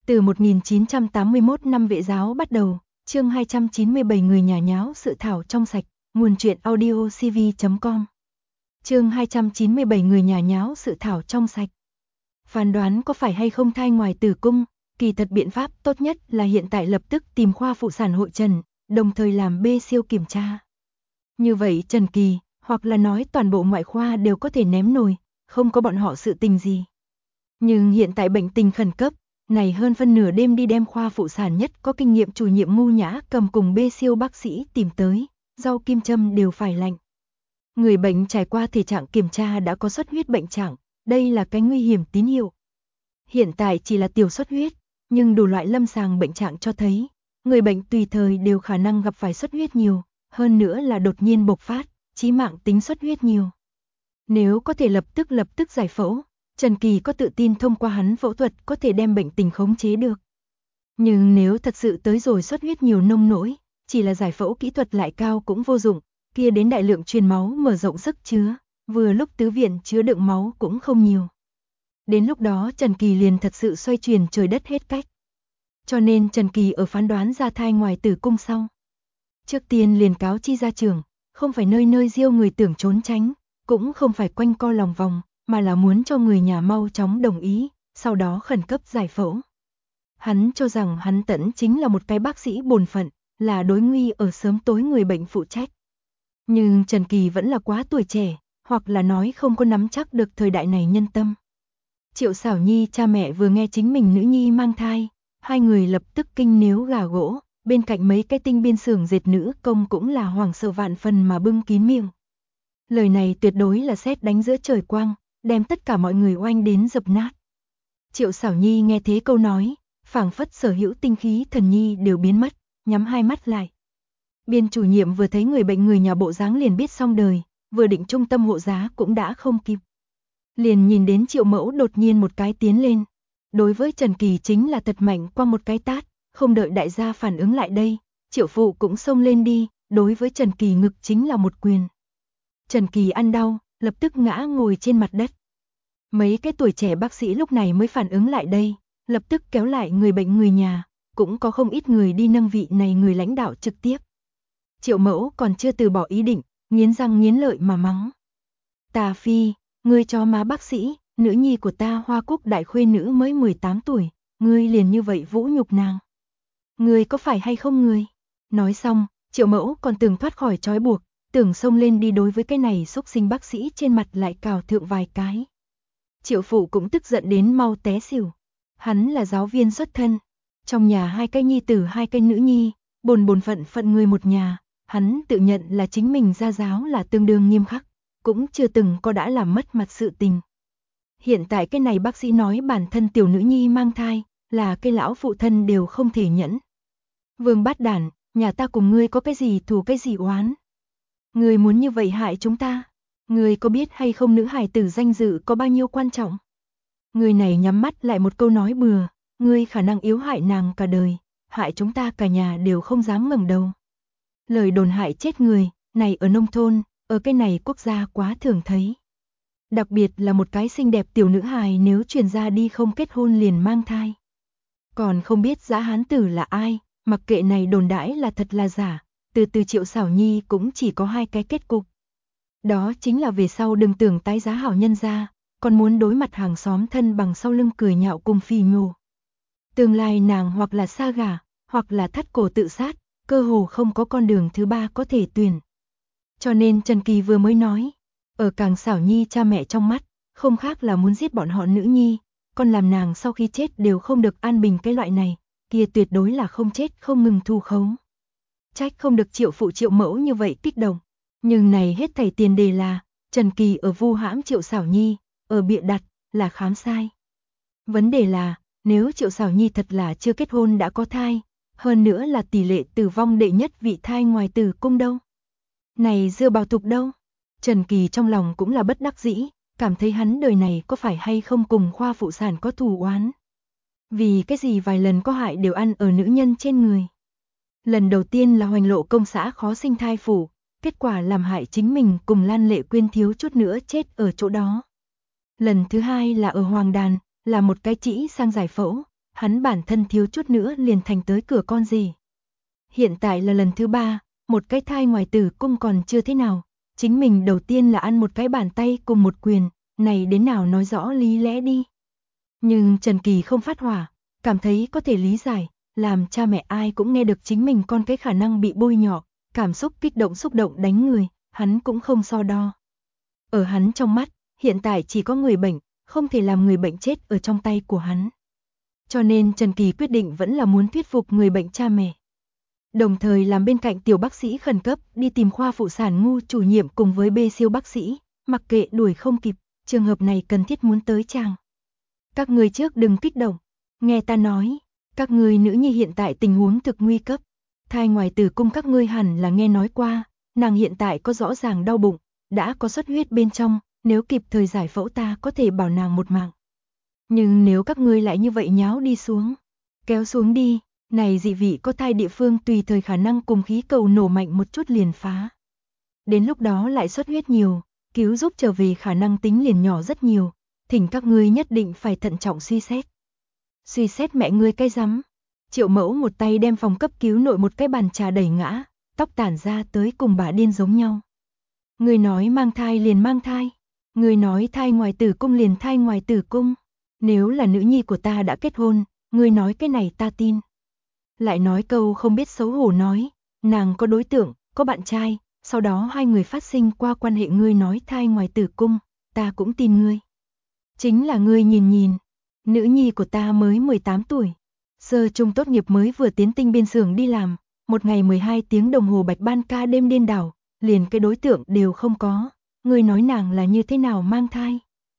Từ 1981 năm Vệ giáo bắt đầu, chương 297 người nhà nháo sự thảo trong sạch, nguồn truyện audio cv.com. Chương 297 người nhà nháo sự thảo trong sạch. Phán đoán có phải hay không thai ngoài tử cung, kỳ thật biện pháp tốt nhất là hiện tại lập tức tìm khoa phụ sản hội trần, đồng thời làm B siêu kiểm tra. Như vậy Trần Kỳ, hoặc là nói toàn bộ ngoại khoa đều có thể ném nồi, không có bọn họ sự tình gì. Nhưng hiện tại bệnh tình khẩn cấp, này hơn phân nửa đêm đi đem khoa phụ sản nhất có kinh nghiệm chủ nhiệm Ngu Nhã cầm cùng B siêu bác sĩ tìm tới, rau kim châm đều phải lạnh. Người bệnh trải qua thể trạng kiểm tra đã có xuất huyết bệnh trạng, đây là cái nguy hiểm tín hiệu. Hiện tại chỉ là tiểu xuất huyết, nhưng đủ loại lâm sàng bệnh trạng cho thấy, người bệnh tùy thời đều khả năng gặp phải xuất huyết nhiều, hơn nữa là đột nhiên bộc phát, chí mạng tính xuất huyết nhiều. Nếu có thể lập tức giải phẫu, Trần Kỳ có tự tin thông qua hắn phẫu thuật có thể đem bệnh tình khống chế được. Nhưng nếu thật sự tới rồi xuất huyết nhiều nông nỗi, chỉ là giải phẫu kỹ thuật lại cao cũng vô dụng, kia đến đại lượng truyền máu mở rộng sức chứa, vừa lúc tứ viện chứa đựng máu cũng không nhiều. Đến lúc đó Trần Kỳ liền thật sự xoay chuyển trời đất hết cách. Cho nên Trần Kỳ ở phán đoán ra thai ngoài tử cung sau. Trước tiên liền cáo chi gia trưởng, không phải nơi nơi diêu người tưởng trốn tránh, cũng không phải quanh co lòng vòng, mà là muốn cho người nhà mau chóng đồng ý, sau đó khẩn cấp giải phẫu. Hắn cho rằng hắn tẫn chính là một cái bác sĩ bổn phận, là đối nguy ở sớm tối người bệnh phụ trách. Nhưng Trần Kỳ vẫn là quá tuổi trẻ, hoặc là nói không có nắm chắc được thời đại này nhân tâm. Triệu Xảo Nhi cha mẹ vừa nghe chính mình nữ nhi mang thai, hai người lập tức kinh nếu gà gỗ, bên cạnh mấy cái tinh biên xưởng dệt nữ công cũng là hoảng sợ vạn phần mà bưng kín miệng. Lời này tuyệt đối là sét đánh giữa trời quang, đem tất cả mọi người oanh đến dập nát. Triệu Xảo Nhi nghe thế câu nói, phảng phất sở hữu tinh khí thần nhi đều biến mất, nhắm hai mắt lại. Biên chủ nhiệm vừa thấy người bệnh người nhà bộ dáng liền biết xong đời, vừa định trung tâm hộ giá cũng đã không kịp. Liền nhìn đến Triệu Mẫu đột nhiên một cái tiến lên. Đối với Trần Kỳ chính là thật mạnh qua một cái tát, không đợi đại gia phản ứng lại đây, Triệu Phụ cũng xông lên đi, đối với Trần Kỳ ngực chính là một quyền. Trần Kỳ ăn đau, lập tức ngã ngồi trên mặt đất. Mấy cái tuổi trẻ bác sĩ lúc này mới phản ứng lại đây, lập tức kéo lại người bệnh người nhà, cũng có không ít người đi nâng vị này người lãnh đạo trực tiếp. Triệu Mẫu còn chưa từ bỏ ý định, nghiến răng nghiến lợi mà mắng. Tà Phi, ngươi cho má bác sĩ, nữ nhi của ta Hoa Cúc đại khuê nữ mới 18 tuổi, ngươi liền như vậy vũ nhục nàng. Ngươi có phải hay không ngươi? Nói xong, Triệu Mẫu còn tưởng thoát khỏi trói buộc, tưởng xông lên đi đối với cái này xúc sinh bác sĩ trên mặt lại cào thượng vài cái. Triệu Phụ cũng tức giận đến mau té xỉu. Hắn là giáo viên xuất thân, trong nhà hai cái nhi tử hai cái nữ nhi, bổn phận người một nhà, hắn tự nhận là chính mình gia giáo là tương đương nghiêm khắc, cũng chưa từng có đã làm mất mặt sự tình. Hiện tại cái này bác sĩ nói bản thân tiểu nữ nhi mang thai, là cái lão phụ thân đều không thể nhẫn. Vương Bát Đản, nhà ta cùng ngươi có cái gì thù cái gì oán? Ngươi muốn như vậy hại chúng ta? Ngươi có biết hay không nữ hài tử danh dự có bao nhiêu quan trọng? Người này nhắm mắt lại một câu nói bừa, ngươi khả năng yếu hại nàng cả đời, hại chúng ta cả nhà đều không dám ngẩng đầu. Lời đồn hại chết người, này ở nông thôn, ở cái này quốc gia quá thường thấy. Đặc biệt là một cái xinh đẹp tiểu nữ hài nếu truyền ra đi không kết hôn liền mang thai. Còn không biết dã hán tử là ai, mặc kệ này đồn đãi là thật là giả, từ Triệu Xảo Nhi cũng chỉ có hai cái kết cục. Đó chính là về sau đừng tưởng tái giá hảo nhân ra, còn muốn đối mặt hàng xóm thân bằng sau lưng cười nhạo cùng phì nhổ. Tương lai nàng hoặc là sa gả, hoặc là thắt cổ tự sát, cơ hồ không có con đường thứ ba có thể tuyển. Cho nên Trần Kỳ vừa mới nói, ở càng Xảo Nhi cha mẹ trong mắt, không khác là muốn giết bọn họ nữ nhi, còn làm nàng sau khi chết đều không được an bình cái loại này, kia tuyệt đối là không chết không ngừng thu khống. Trách không được Triệu Phụ Triệu Mẫu như vậy kích động, nhưng này hết thảy tiền đề là, Trần Kỳ ở vu hãm Triệu Xảo Nhi, ở bịa đặt, là khám sai. Vấn đề là, nếu Triệu Xảo Nhi thật là chưa kết hôn đã có thai, hơn nữa là tỷ lệ tử vong đệ nhất vị thai ngoài tử cung đâu? Này dựa bảo tục đâu? Trần Kỳ trong lòng cũng là bất đắc dĩ, cảm thấy hắn đời này có phải hay không cùng khoa phụ sản có thù oán. Vì cái gì vài lần có hại đều ăn ở nữ nhân trên người. Lần đầu tiên là Hoành Lộ công xã khó sinh thai phủ, kết quả làm hại chính mình cùng Lan Lệ Quyên thiếu chút nữa chết ở chỗ đó. Lần thứ hai là ở Hoàng Đàn, là một cái chỉ sang giải phẫu, hắn bản thân thiếu chút nữa liền thành tới cửa con rể. Hiện tại là lần thứ 3, một cái thai ngoài tử cung còn chưa thế nào, chính mình đầu tiên là ăn một cái bàn tay cùng một quyền, này đến nào nói rõ lý lẽ đi. Nhưng Trần Kỳ không phát hỏa, cảm thấy có thể lý giải, làm cha mẹ ai cũng nghe được chính mình con cái khả năng bị bôi nhọ, cảm xúc kích động xúc động đánh người, hắn cũng không so đo. Ở hắn trong mắt, hiện tại chỉ có người bệnh, không thể làm người bệnh chết ở trong tay của hắn. Cho nên Trần Kỳ quyết định vẫn là muốn thuyết phục người bệnh cha mẹ. Đồng thời làm bên cạnh tiểu bác sĩ khẩn cấp đi tìm khoa phụ sản ngu chủ nhiệm cùng với bê siêu bác sĩ, mặc kệ đuổi không kịp, trường hợp này cần thiết muốn tới chàng. Các người trước đừng kích động, nghe ta nói, các người nữ nhi hiện tại tình huống thực nguy cấp, thai ngoài tử cung các ngươi hẳn là nghe nói qua, nàng hiện tại có rõ ràng đau bụng, đã có xuất huyết bên trong, nếu kịp thời giải phẫu ta có thể bảo nàng một mạng. Nhưng nếu các ngươi lại như vậy nháo đi xuống, kéo xuống đi, này dị vị có thai địa phương tùy thời khả năng cùng khí cầu nổ mạnh một chút liền phá. Đến lúc đó lại xuất huyết nhiều, cứu giúp trở về khả năng tính liền nhỏ rất nhiều, thỉnh các ngươi nhất định phải thận trọng suy xét. Suy xét mẹ ngươi cái rắm. Triệu Mẫu một tay đem phòng cấp cứu nội một cái bàn trà đẩy ngã, tóc tản ra tới cùng bà điên giống nhau. Người nói mang thai liền mang thai, người nói thai ngoài tử cung liền thai ngoài tử cung, nếu là nữ nhi của ta đã kết hôn, người nói cái này ta tin. Lại nói câu không biết xấu hổ nói, nàng có đối tượng, có bạn trai, sau đó hai người phát sinh qua quan hệ, ngươi nói thai ngoài tử cung, ta cũng tin ngươi. Chính là ngươi nhìn nhìn, nữ nhi của ta mới 18 tuổi, sơ trung tốt nghiệp mới vừa tiến tinh biên xưởng đi làm, một ngày 12 tiếng đồng hồ bạch ban ca đêm điên đảo, liền cái đối tượng đều không có, ngươi nói nàng là như thế nào mang thai.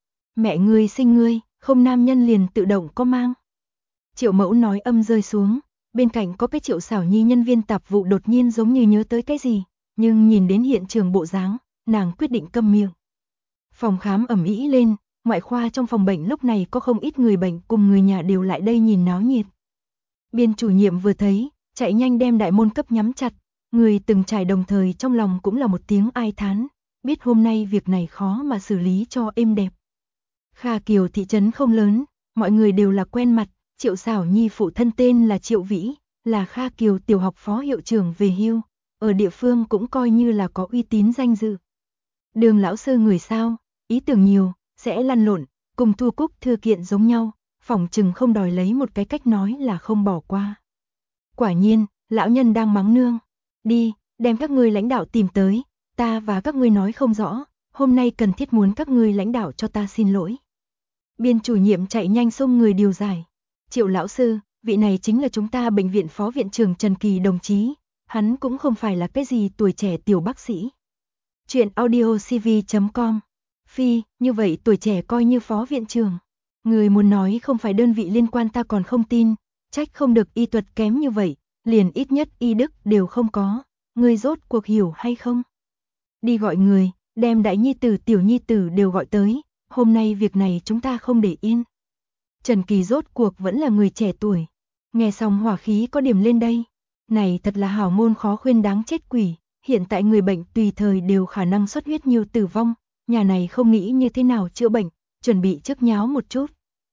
Mẹ ngươi sinh ngươi, không nam nhân liền tự động có mang. Triệu Mẫu nói âm rơi xuống, bên cạnh có cái Triệu Xảo Nhi nhân viên tạp vụ đột nhiên giống như nhớ tới cái gì, nhưng nhìn đến hiện trường bộ dáng, nàng quyết định câm miệng. Phòng khám ầm ĩ lên, ngoại khoa trong phòng bệnh lúc này có không ít người bệnh cùng người nhà đều lại đây nhìn náo nhiệt. Biên chủ nhiệm vừa thấy, chạy nhanh đem đại môn cấp nhắm chặt, người từng trải đồng thời trong lòng cũng là một tiếng ai thán, biết hôm nay việc này khó mà xử lý cho êm đẹp. Kha Kiều thị trấn không lớn, mọi người đều là quen mặt, Triệu Xảo Nhi phụ thân tên là Triệu Vĩ, là Kha Kiều tiểu học phó hiệu trưởng về hưu, ở địa phương cũng coi như là có uy tín danh dự. Đường lão sư người sao, ý tưởng nhiều, sẽ lăn lộn, cùng Thu Cúc thư kiện giống nhau, phỏng chừng không đòi lấy một cái cách nói là không bỏ qua. Quả nhiên, lão nhân đang mắng nương, đi, đem các ngươi lãnh đạo tìm tới, ta và các ngươi nói không rõ, hôm nay cần thiết muốn các ngươi lãnh đạo cho ta xin lỗi. Biên chủ nhiệm chạy nhanh xông người điều giải. Triệu lão sư, vị này chính là chúng ta bệnh viện phó viện trưởng Trần Kỳ đồng chí, hắn cũng không phải là cái gì tuổi trẻ tiểu bác sĩ. Chuyện audiocv.com. Phi, như vậy tuổi trẻ coi như phó viện trưởng. Người muốn nói không phải đơn vị liên quan ta còn không tin, trách không được y thuật kém như vậy, liền ít nhất y đức đều không có, người rốt cuộc hiểu hay không? Đi gọi người, đem đại nhi tử tiểu nhi tử đều gọi tới, hôm nay việc này chúng ta không để yên. Trần Kỳ rốt cuộc vẫn là người trẻ tuổi, nghe xong hỏa khí có điểm lên đây. Này thật là hảo môn khó khuyên đáng chết quỷ, hiện tại người bệnh tùy thời đều khả năng xuất huyết nhiều tử vong, nhà này không nghĩ như thế nào chữa bệnh, chuẩn bị trước nháo một chút.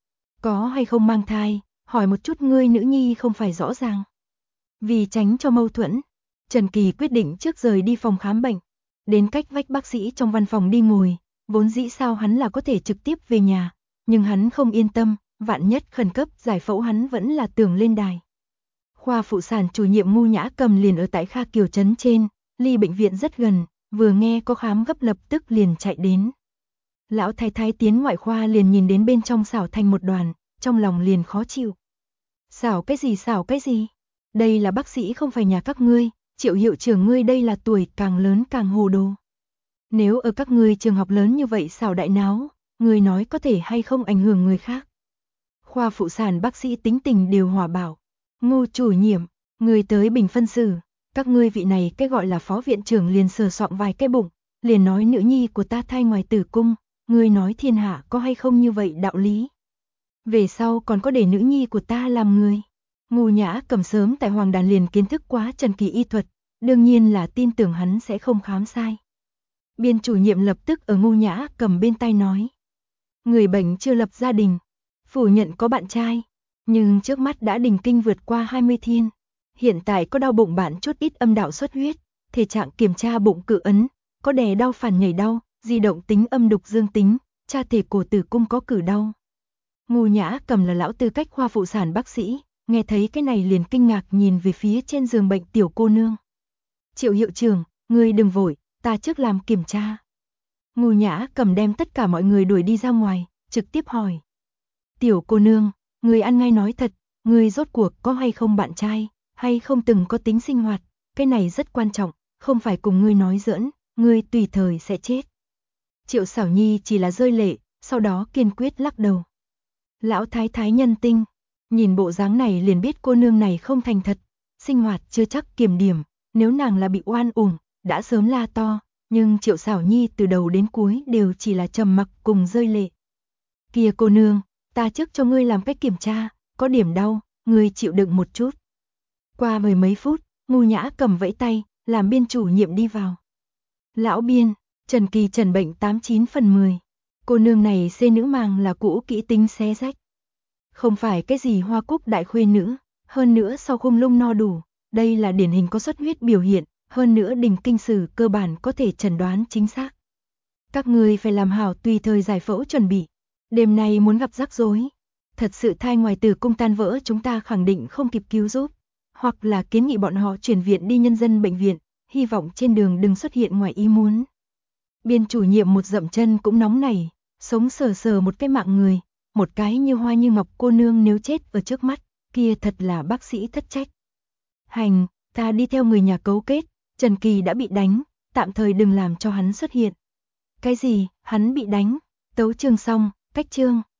Có hay không mang thai, hỏi một chút ngươi nữ nhi không phải rõ ràng. Vì tránh cho mâu thuẫn, Trần Kỳ quyết định trước rời đi phòng khám bệnh, đến cách vách bác sĩ trong văn phòng đi ngồi, vốn dĩ sao hắn là có thể trực tiếp về nhà, nhưng hắn không yên tâm, vạn nhất khẩn cấp giải phẫu hắn vẫn là tưởng lên đài. Khoa phụ sản chủ nhiệm Ngu Nhã Cầm liền ở tại Kha Kiều trấn trên, ly bệnh viện rất gần, vừa nghe có khám gấp lập tức liền chạy đến. Lão thái thái tiến ngoại khoa liền nhìn đến bên trong xảo thành một đoàn, trong lòng liền khó chịu. Xảo cái gì? Đây là bác sĩ không phải nhà các ngươi, Triệu hiệu trưởng ngươi đây là tuổi càng lớn càng hồ đồ. Nếu ở các ngươi trường học lớn như vậy xảo đại náo, ngươi nói có thể hay không ảnh hưởng người khác. Khoa phụ sản bác sĩ tính tình đều hòa bảo. Ngu chủ nhiệm, người tới bình phân xử, các ngươi vị này cái gọi là phó viện trưởng liền sờ soạng vài cái bụng, liền nói nữ nhi của ta thai ngoài tử cung, ngươi nói thiên hạ có hay không như vậy đạo lý. Về sau còn có để nữ nhi của ta làm người. Ngu Nhã Cầm sớm tại Hoàng Đàn liền kiến thức quá Trần Kỳ y thuật, đương nhiên là tin tưởng hắn sẽ không khám sai. Biên chủ nhiệm lập tức ở Ngu Nhã Cầm bên tai nói. Người bệnh chưa lập gia đình, phủ nhận có bạn trai. Nhưng trước mắt đã đình kinh vượt qua 20 thiên. Hiện tại có đau bụng bạn chút ít âm đạo xuất huyết, thể trạng kiểm tra bụng cự ấn, có đè đau phản nhảy đau, di động tính âm đục dương tính, tra thể cổ tử cung có cử đau. Ngô Nhã Cầm là lão tư cách khoa phụ sản bác sĩ, nghe thấy cái này liền kinh ngạc nhìn về phía trên giường bệnh tiểu cô nương. Triệu hiệu trưởng, ngươi đừng vội, ta trước làm kiểm tra. Ngô Nhã Cầm đem tất cả mọi người đuổi đi ra ngoài, trực tiếp hỏi. Tiểu cô nương, ngươi ăn ngay nói thật, ngươi rốt cuộc có hay không bạn trai, hay không từng có tính sinh hoạt, cái này rất quan trọng, không phải cùng ngươi nói giỡn, ngươi tùy thời sẽ chết. Triệu Sảo Nhi chỉ là rơi lệ, sau đó kiên quyết lắc đầu. Lão thái thái nhân tinh, nhìn bộ dáng này liền biết cô nương này không thành thật, sinh hoạt chưa chắc kiểm điểm, nếu nàng là bị oan uổng, đã sớm la to, nhưng Triệu Sảo Nhi từ đầu đến cuối đều chỉ là trầm mặc cùng rơi lệ. Kìa cô nương, ta trước cho ngươi làm cách kiểm tra, có điểm đau, ngươi chịu đựng một chút. Qua mười mấy phút, Ngô Nhã Cầm vẫy tay, làm biên chủ nhiệm đi vào. Lão biên, Trần Kỳ Trần bệnh 89 phần 10. Cô nương này xê nữ màng là cũ kỹ tính xé rách. Không phải cái gì hoa cúc đại khuê nữ, hơn nữa sau khung lung no đủ, đây là điển hình có xuất huyết biểu hiện, hơn nữa đình kinh sử cơ bản có thể chẩn đoán chính xác. Các người phải làm hảo tùy thời giải phẫu chuẩn bị. Đêm nay muốn gặp rắc rối. Thật sự thai ngoài tử cung tan vỡ chúng ta khẳng định không kịp cứu giúp. Hoặc là kiến nghị bọn họ chuyển viện đi nhân dân bệnh viện, hy vọng trên đường đừng xuất hiện ngoài ý muốn. Biên chủ nhiệm một dậm chân cũng nóng nảy, sống sờ sờ một cái mạng người, một cái như hoa như ngọc cô nương nếu chết ở trước mắt, kia thật là bác sĩ thất trách. Hành, ta đi theo người nhà cấu kết, Trần Kỳ đã bị đánh, tạm thời đừng làm cho hắn xuất hiện. Cái gì, hắn bị đánh, tấu chương xong, cách chương.